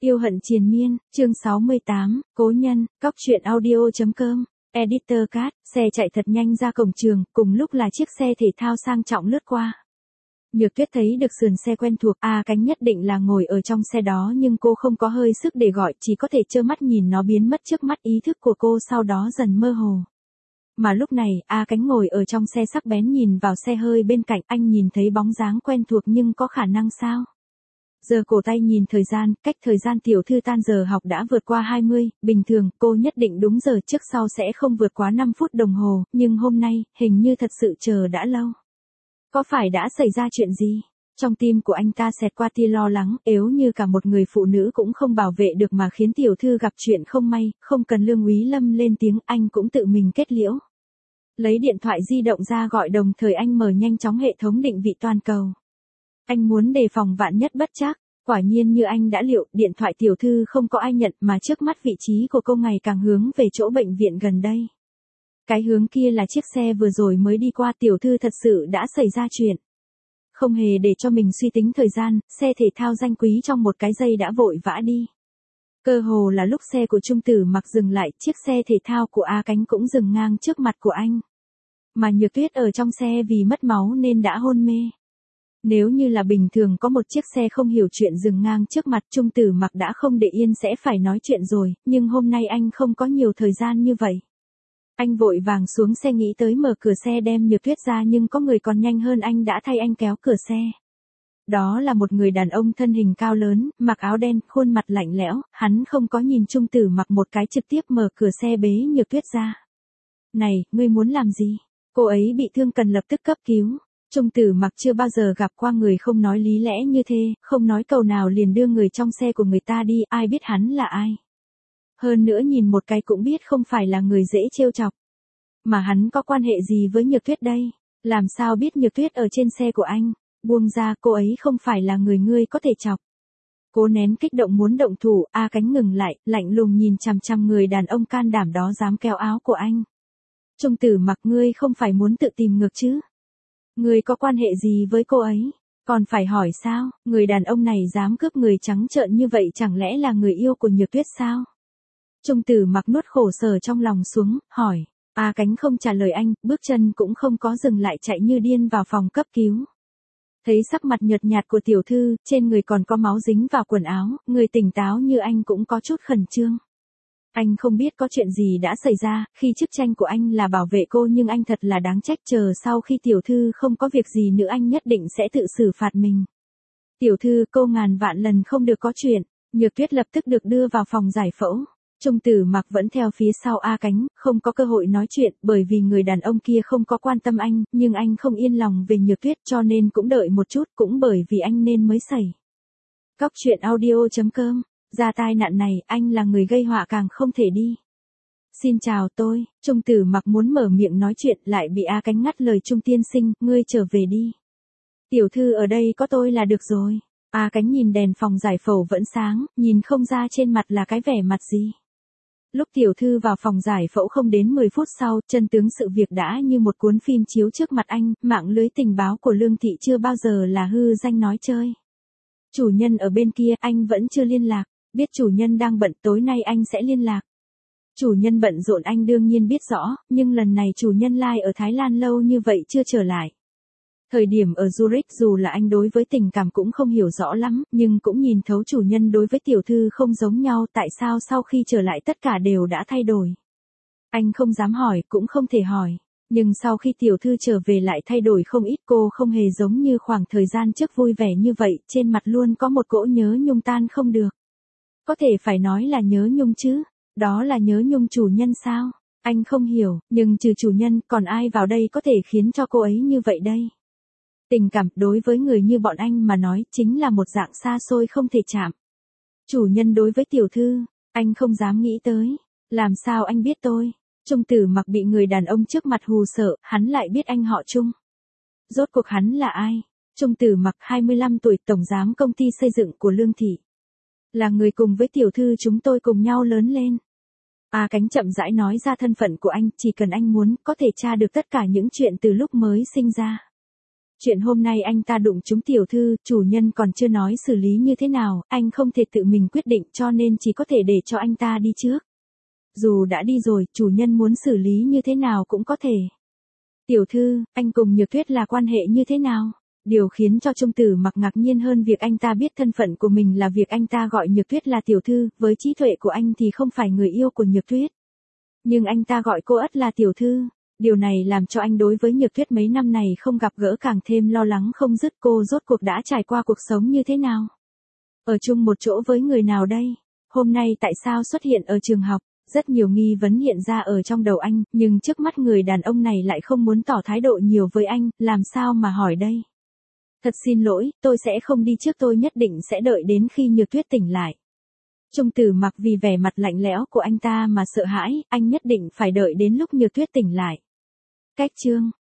Yêu hận triền miên, chương 68, cố nhân, cóc truyện audio.com, editor Cat, xe chạy thật nhanh ra cổng trường, cùng lúc là chiếc xe thể thao sang trọng lướt qua. Nhược Tuyết thấy được sườn xe quen thuộc, Cánh nhất định là ngồi ở trong xe đó nhưng cô không có hơi sức để gọi, chỉ có thể trơ mắt nhìn nó biến mất trước mắt, ý thức của cô sau đó dần mơ hồ. Mà lúc này, Cánh ngồi ở trong xe sắc bén nhìn vào xe hơi bên cạnh, anh nhìn thấy bóng dáng quen thuộc nhưng có khả năng sao? Giờ cổ tay nhìn thời gian, cách thời gian tiểu thư tan giờ học đã vượt qua 20, bình thường cô nhất định đúng giờ trước sau sẽ không vượt quá 5 phút đồng hồ, nhưng hôm nay, hình như thật sự chờ đã lâu. Có phải đã xảy ra chuyện gì? Trong tim của anh ta xẹt qua tia lo lắng, nếu như cả một người phụ nữ cũng không bảo vệ được mà khiến tiểu thư gặp chuyện không may, không cần Lương Úy Lâm lên tiếng, anh cũng tự mình kết liễu. Lấy điện thoại di động ra gọi, đồng thời anh mở nhanh chóng hệ thống định vị toàn cầu. Anh muốn đề phòng vạn nhất bất trắc, quả nhiên như anh đã liệu, điện thoại tiểu thư không có ai nhận mà trước mắt vị trí của cô ngày càng hướng về chỗ bệnh viện gần đây. Cái hướng kia là chiếc xe vừa rồi mới đi qua, tiểu thư thật sự đã xảy ra chuyện. Không hề để cho mình suy tính thời gian, xe thể thao danh quý trong một cái giây đã vội vã đi. Cơ hồ là lúc xe của Trung Tử Mặc dừng lại, chiếc xe thể thao của Cánh cũng dừng ngang trước mặt của anh. Mà Nhược Tuyết ở trong xe vì mất máu nên đã hôn mê. Nếu như là bình thường có một chiếc xe không hiểu chuyện dừng ngang trước mặt, Trung Tử Mặc đã không để yên sẽ phải nói chuyện rồi, nhưng hôm nay anh không có nhiều thời gian như vậy. Anh vội vàng xuống xe nghĩ tới mở cửa xe đem Nhược Tuyết ra, nhưng có người còn nhanh hơn anh đã thay anh kéo cửa xe. Đó là một người đàn ông thân hình cao lớn, mặc áo đen, khuôn mặt lạnh lẽo, hắn không có nhìn Trung Tử Mặc một cái, trực tiếp mở cửa xe bế Nhược Tuyết ra. Này, ngươi muốn làm gì? Cô ấy bị thương cần lập tức cấp cứu. Trung Tử Mặc chưa bao giờ gặp qua người không nói lý lẽ như thế, không nói câu nào liền đưa người trong xe của người ta đi, ai biết hắn là ai. Hơn nữa nhìn một cái cũng biết không phải là người dễ trêu chọc. Mà hắn có quan hệ gì với Nhược Tuyết đây? Làm sao biết Nhược Tuyết ở trên xe của anh? Buông ra, cô ấy không phải là người ngươi có thể chọc. Cố nén kích động muốn động thủ, Cánh ngừng lại, lạnh lùng nhìn chằm chằm người đàn ông can đảm đó dám kéo áo của anh. Trung Tử Mặc, ngươi không phải muốn tự tìm ngược chứ? Ngươi có quan hệ gì với cô ấy? Còn phải hỏi sao? Người đàn ông này dám cướp người trắng trợn như vậy, chẳng lẽ là người yêu của Nhược Tuyết sao? Trung Tử Mặc nuốt khổ sở trong lòng xuống, hỏi. Cánh không trả lời anh, bước chân cũng không có dừng lại, chạy như điên vào phòng cấp cứu. Thấy sắc mặt nhợt nhạt của tiểu thư, trên người còn có máu dính vào quần áo, người tỉnh táo như anh cũng có chút khẩn trương. Anh không biết có chuyện gì đã xảy ra, khi chức tranh của anh là bảo vệ cô, nhưng anh thật là đáng trách, chờ sau khi tiểu thư không có việc gì nữa anh nhất định sẽ tự xử phạt mình. Tiểu thư, cô ngàn vạn lần không được có chuyện. Nhược Tuyết lập tức được đưa vào phòng giải phẫu. Trung Tử Mặc vẫn theo phía sau Cánh, không có cơ hội nói chuyện, bởi vì người đàn ông kia không có quan tâm anh, nhưng anh không yên lòng về Nhược Tuyết cho nên cũng đợi một chút, cũng bởi vì anh nên mới xảy. Cóc truyện audio.com, ra tai nạn này, anh là người gây họa càng không thể đi. Xin chào tôi, Trung Tử Mặc muốn mở miệng nói chuyện lại bị Cánh ngắt lời. Trung tiên sinh, ngươi trở về đi. Tiểu thư ở đây có tôi là được rồi. Cánh nhìn đèn phòng giải phẫu vẫn sáng, nhìn không ra trên mặt là cái vẻ mặt gì. Lúc tiểu thư vào phòng giải phẫu không đến 10 phút sau, chân tướng sự việc đã như một cuốn phim chiếu trước mặt anh, mạng lưới tình báo của Lương Thị chưa bao giờ là hư danh nói chơi. Chủ nhân ở bên kia, anh vẫn chưa liên lạc, biết chủ nhân đang bận, tối nay anh sẽ liên lạc. Chủ nhân bận rộn anh đương nhiên biết rõ, nhưng lần này chủ nhân lai ở Thái Lan lâu như vậy chưa trở lại. Thời điểm ở Zurich dù là anh đối với tình cảm cũng không hiểu rõ lắm, nhưng cũng nhìn thấu chủ nhân đối với tiểu thư không giống nhau, tại sao sau khi trở lại tất cả đều đã thay đổi. Anh không dám hỏi, cũng không thể hỏi, nhưng sau khi tiểu thư trở về lại thay đổi không ít, cô không hề giống như khoảng thời gian trước vui vẻ như vậy, trên mặt luôn có một cỗ nhớ nhung tan không được. Có thể phải nói là nhớ nhung chứ, đó là nhớ nhung chủ nhân sao? Anh không hiểu, nhưng trừ chủ nhân, còn ai vào đây có thể khiến cho cô ấy như vậy đây? Tình cảm, đối với người như bọn anh mà nói, chính là một dạng xa xôi không thể chạm. Chủ nhân đối với tiểu thư, anh không dám nghĩ tới. Làm sao anh biết tôi? Trung Tử Mặc bị người đàn ông trước mặt hù sợ, hắn lại biết anh họ Trung. Rốt cuộc hắn là ai? Trung Tử Mặc 25 tuổi, tổng giám công ty xây dựng của Lương Thị. Là người cùng với tiểu thư chúng tôi cùng nhau lớn lên. Cánh chậm rãi nói ra thân phận của anh, chỉ cần anh muốn, có thể tra được tất cả những chuyện từ lúc mới sinh ra. Chuyện hôm nay anh ta đụng trúng tiểu thư, chủ nhân còn chưa nói xử lý như thế nào, anh không thể tự mình quyết định cho nên chỉ có thể để cho anh ta đi trước. Dù đã đi rồi, chủ nhân muốn xử lý như thế nào cũng có thể. Tiểu thư, anh cùng Nhược Tuyết là quan hệ như thế nào? Điều khiến cho Trung Tử Mặc ngạc nhiên hơn việc anh ta biết thân phận của mình là việc anh ta gọi Nhược Tuyết là tiểu thư, với trí tuệ của anh thì không phải người yêu của Nhược Tuyết. Nhưng anh ta gọi cô ất là tiểu thư. Điều này làm cho anh đối với Nhược Tuyết mấy năm này không gặp gỡ càng thêm lo lắng không dứt. Cô rốt cuộc đã trải qua cuộc sống như thế nào? Ở chung một chỗ với người nào đây? Hôm nay tại sao xuất hiện ở trường học? Rất nhiều nghi vấn hiện ra ở trong đầu anh, nhưng trước mắt người đàn ông này lại không muốn tỏ thái độ nhiều với anh, làm sao mà hỏi đây? Thật xin lỗi, tôi sẽ không đi trước, tôi nhất định sẽ đợi đến khi Nhược Tuyết tỉnh lại. Trung Tử Mặc vì vẻ mặt lạnh lẽo của anh ta mà sợ hãi, anh nhất định phải đợi đến lúc Nhược Tuyết tỉnh lại. Cách chương